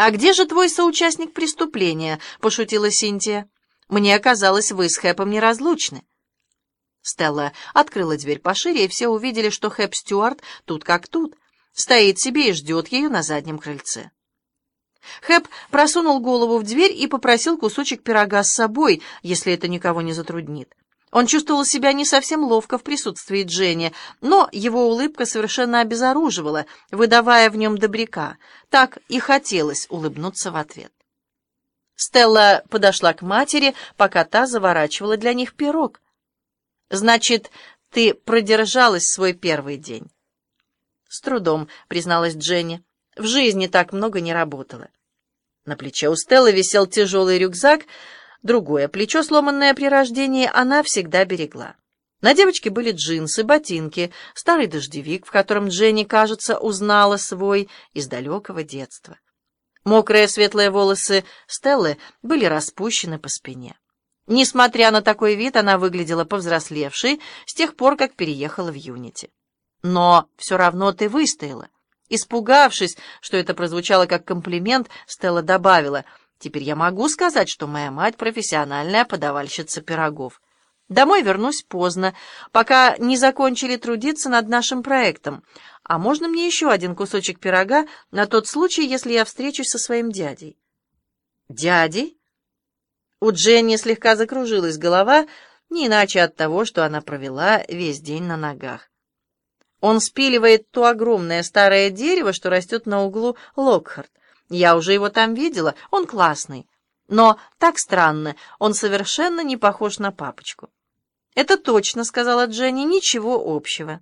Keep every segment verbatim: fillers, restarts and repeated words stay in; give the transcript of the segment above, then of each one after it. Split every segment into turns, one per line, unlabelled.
«А где же твой соучастник преступления?» — пошутила Синтия. «Мне казалось, вы с Хэпом неразлучны». Стелла открыла дверь пошире, и все увидели, что Хэп Стюарт тут как тут, стоит себе и ждет ее на заднем крыльце. Хэп просунул голову в дверь и попросил кусочек пирога с собой, если это никого не затруднит. Он чувствовал себя не совсем ловко в присутствии Дженни, но его улыбка совершенно обезоруживала, выдавая в нем добряка. Так и хотелось улыбнуться в ответ. Стелла подошла к матери, пока та заворачивала для них пирог. «Значит, ты продержалась свой первый день?» «С трудом», — призналась Дженни. «В жизни так много не работала». На плече у Стеллы висел тяжелый рюкзак. Другое плечо, сломанное при рождении, она всегда берегла. На девочке были джинсы, ботинки, старый дождевик, в котором Дженни, кажется, узнала свой из далекого детства. Мокрые светлые волосы Стеллы были распущены по спине. Несмотря на такой вид, она выглядела повзрослевшей с тех пор, как переехала в Юнити. «Но все равно ты выстояла». Испугавшись, что это прозвучало как комплимент, Стелла добавила: «Теперь я могу сказать, что моя мать профессиональная подавальщица пирогов. Домой вернусь поздно, пока не закончили трудиться над нашим проектом. А можно мне еще один кусочек пирога на тот случай, если я встречусь со своим дядей?» «Дядей?» У Дженни слегка закружилась голова, не иначе от того, что она провела весь день на ногах. «Он спиливает то огромное старое дерево, что растет на углу Локхарт. Я уже его там видела, он классный. Но так странно, он совершенно не похож на папочку». «Это точно», — сказала Дженни, — «ничего общего».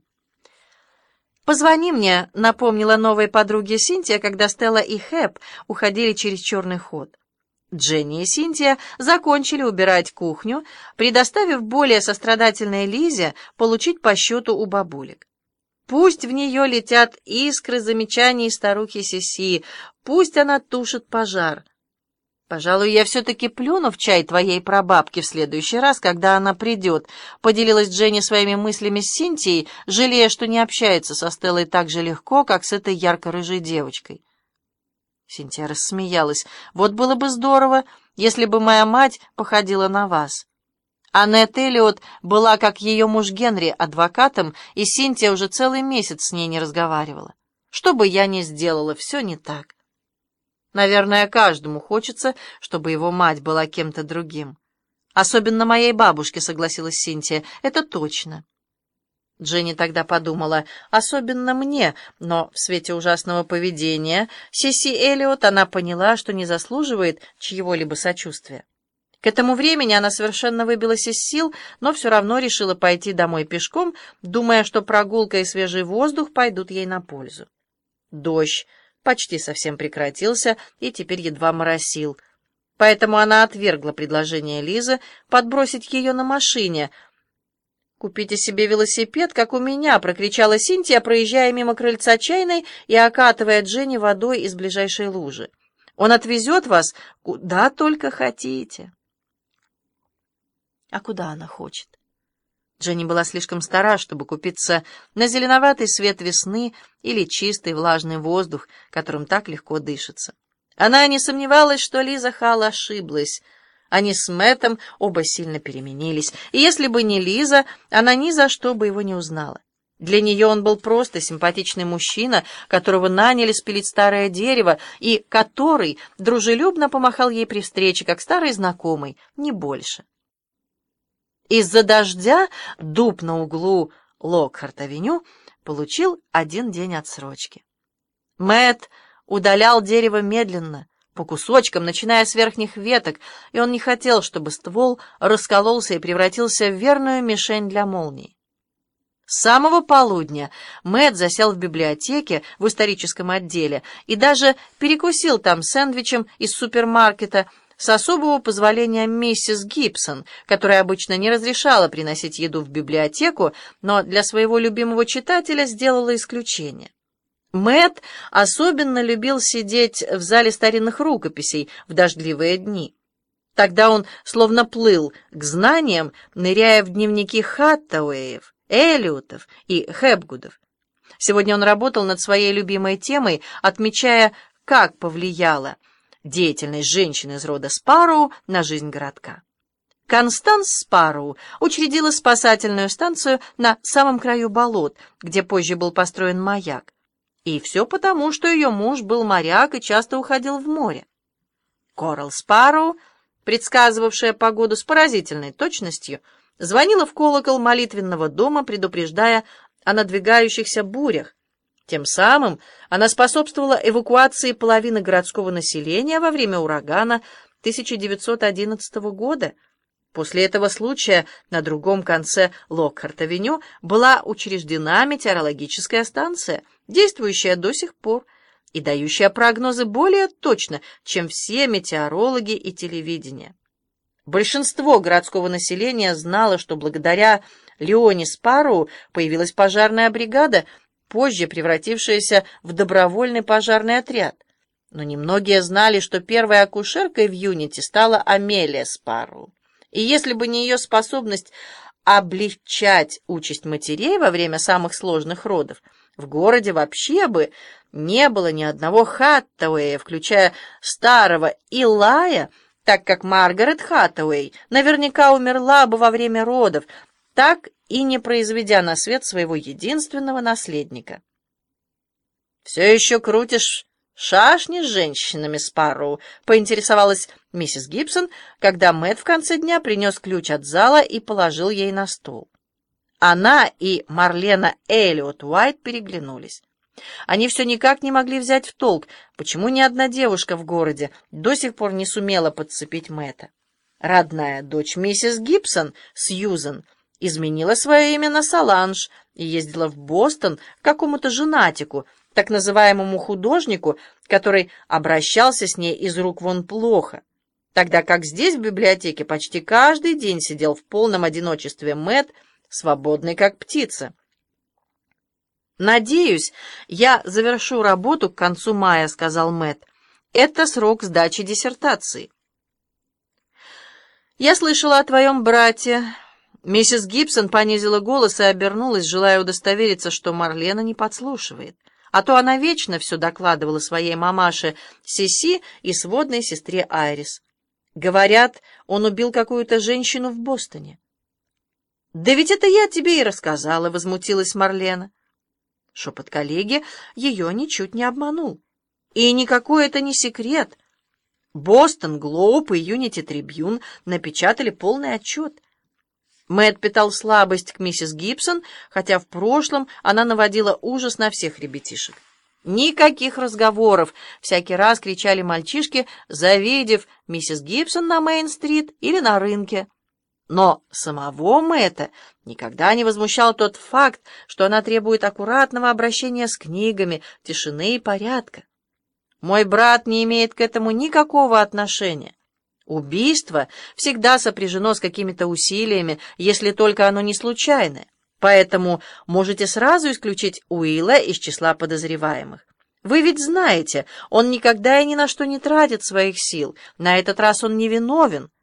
«Позвони мне», — напомнила новой подруге Синтия, когда Стелла и Хэп уходили через черный ход. Дженни и Синтия закончили убирать кухню, предоставив более сострадательной Лизе получить по счету у бабулек. Пусть в нее летят искры замечаний старухи Сиси, пусть она тушит пожар. «Пожалуй, я все-таки плюну в чай твоей прабабки в следующий раз, когда она придет», — поделилась Дженни своими мыслями с Синтией, жалея, что не общается со Стеллой так же легко, как с этой ярко-рыжей девочкой. Синтия рассмеялась. «Вот было бы здорово, если бы моя мать походила на вас». Аннет Эллиот была, как ее муж Генри, адвокатом, и Синтия уже целый месяц с ней не разговаривала. Что бы я ни сделала, все не так. Наверное, каждому хочется, чтобы его мать была кем-то другим. Особенно моей бабушке, согласилась Синтия, это точно. Дженни тогда подумала, особенно мне, но в свете ужасного поведения Сиси Эллиот она поняла, что не заслуживает чьего-либо сочувствия. К этому времени она совершенно выбилась из сил, но все равно решила пойти домой пешком, думая, что прогулка и свежий воздух пойдут ей на пользу. Дождь почти совсем прекратился и теперь едва моросил, поэтому она отвергла предложение Лизы подбросить ее на машине. «Купите себе велосипед, как у меня!» — прокричала Синтия, проезжая мимо крыльца чайной и окатывая Дженни водой из ближайшей лужи. «Он отвезет вас куда только хотите». А куда она хочет? Дженни была слишком стара, чтобы купиться на зеленоватый свет весны или чистый влажный воздух, которым так легко дышится. Она не сомневалась, что Лиза Халл ошиблась. Они с Мэттом оба сильно переменились, и если бы не Лиза, она ни за что бы его не узнала. Для нее он был просто симпатичный мужчина, которого наняли спилить старое дерево, и который дружелюбно помахал ей при встрече, как старый знакомый, не больше. Из-за дождя дуб на углу Локхарт-авеню получил один день отсрочки. Мэтт удалял дерево медленно, по кусочкам, начиная с верхних веток, и он не хотел, чтобы ствол раскололся и превратился в верную мишень для молний. С самого полудня Мэтт засел в библиотеке в историческом отделе и даже перекусил там сэндвичем из супермаркета с особого позволения миссис Гибсон, которая обычно не разрешала приносить еду в библиотеку, но для своего любимого читателя сделала исключение. Мэтт особенно любил сидеть в зале старинных рукописей в дождливые дни. Тогда он словно плыл к знаниям, ныряя в дневники Хаттауэев, Эллиотов и Хепгудов. Сегодня он работал над своей любимой темой, отмечая, как повлияла деятельность женщин из рода Спарроу на жизнь городка. Констанс Спарроу учредила спасательную станцию на самом краю болот, где позже был построен маяк. И все потому, что ее муж был моряк и часто уходил в море. Корал Спарроу, предсказывавшая погоду с поразительной точностью, звонила в колокол молитвенного дома, предупреждая о надвигающихся бурях. Тем самым она способствовала эвакуации половины городского населения во время урагана тысяча девятьсот одиннадцатого года. После этого случая на другом конце Локхарт-авеню была учреждена метеорологическая станция, действующая до сих пор и дающая прогнозы более точно, чем все метеорологи и телевидение. Большинство городского населения знало, что благодаря Леоне Спарроу появилась пожарная бригада, позже превратившаяся в добровольный пожарный отряд. Но немногие знали, что первой акушеркой в Юнити стала Амелия Спарроу. И если бы не ее способность облегчать участь матерей во время самых сложных родов, в городе вообще бы не было ни одного Хаттауэя, включая старого Илая, так как Маргарет Хаттауэй наверняка умерла бы во время родов, так и не произведя на свет своего единственного наследника. «Все еще крутишь шашни с женщинами, Спарроу?» — поинтересовалась миссис Гибсон, когда Мэтт в конце дня принес ключ от зала и положил ей на стол. Она и Марлена Эллиот Уайт переглянулись. Они все никак не могли взять в толк, почему ни одна девушка в городе до сих пор не сумела подцепить Мэтта. Родная дочь миссис Гибсон, Сьюзен, изменила свое имя на Соланж и ездила в Бостон к какому-то женатику, так называемому художнику, который обращался с ней из рук вон плохо, тогда как здесь, в библиотеке, почти каждый день сидел в полном одиночестве Мэтт, свободный как птица. «Надеюсь, я завершу работу к концу мая», — сказал Мэтт. «Это срок сдачи диссертации». «Я слышала о твоем брате». Миссис Гибсон понизила голос и обернулась, желая удостовериться, что Марлена не подслушивает. А то она вечно все докладывала своей мамаше Сиси и сводной сестре Айрис. Говорят, он убил какую-то женщину в Бостоне. «Да ведь это я тебе и рассказала», — возмутилась Марлена. Шепот коллеги ее ничуть не обманул. И никакой это не секрет. Бостон Глоуб и Юнити Трибьюн напечатали полный отчет. Мэтт питал слабость к миссис Гибсон, хотя в прошлом она наводила ужас на всех ребятишек. Никаких разговоров, всякий раз кричали мальчишки, завидев миссис Гибсон на Мейн-стрит или на рынке. Но самого Мэтта никогда не возмущал тот факт, что она требует аккуратного обращения с книгами, тишины и порядка. Мой брат не имеет к этому никакого отношения. Убийство всегда сопряжено с какими-то усилиями, если только оно не случайное. Поэтому можете сразу исключить Уилла из числа подозреваемых. Вы ведь знаете, он никогда и ни на что не тратит своих сил. На этот раз он невиновен.